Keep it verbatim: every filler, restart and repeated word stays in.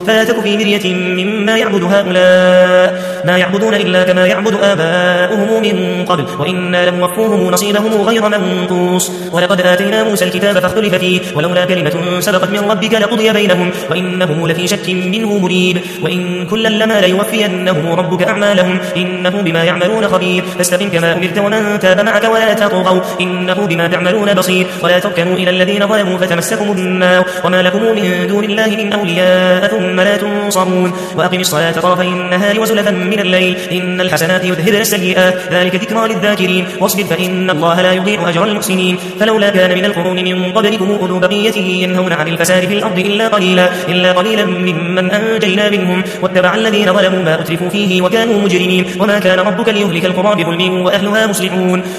فلا تك في مرية مما يعبد هؤلاء ما يعبدون إلا كما يعبد آباؤهم من قبل وإنا لموفوهم نصيبهم غير منقوص. ولقد آتينا موسى الكتاب فاختلف فيه ولولا كلمة سبقت من ربك لقضي بينهم وإنهم لفي شك منه مريب. وإن كلا لما ليوفينهم ربك أعمالهم إنه بما يعملون خبير. فاستقم كما أمرت ومن تاب معك ولا تطغوا إنه بما تعملون بصير. ولا تركنوا إلى الذين ظلموا فتمسكم النار وما لكم من دون الله من أولياء ثم لا تنصرون. وأقم الصلاة طرفي النهار وزلفا من الليل إن الحسنات يذهبن السيئات ذلك ذكرى للذاكرين. واصبر فإن الله لا يضيع أجر المحسنين. فلولا كان من القرون من قبلكم أولو بقية ينهون عن الفساد في الأرض إلا قليلا إلا قليلا ممن أنجينا منهم واتبع الذين ظلموا ما أترفوا فيه وكانوا مجرمين. وما كان ربك ليهلك القرى بظلم وأهلها مصلحون.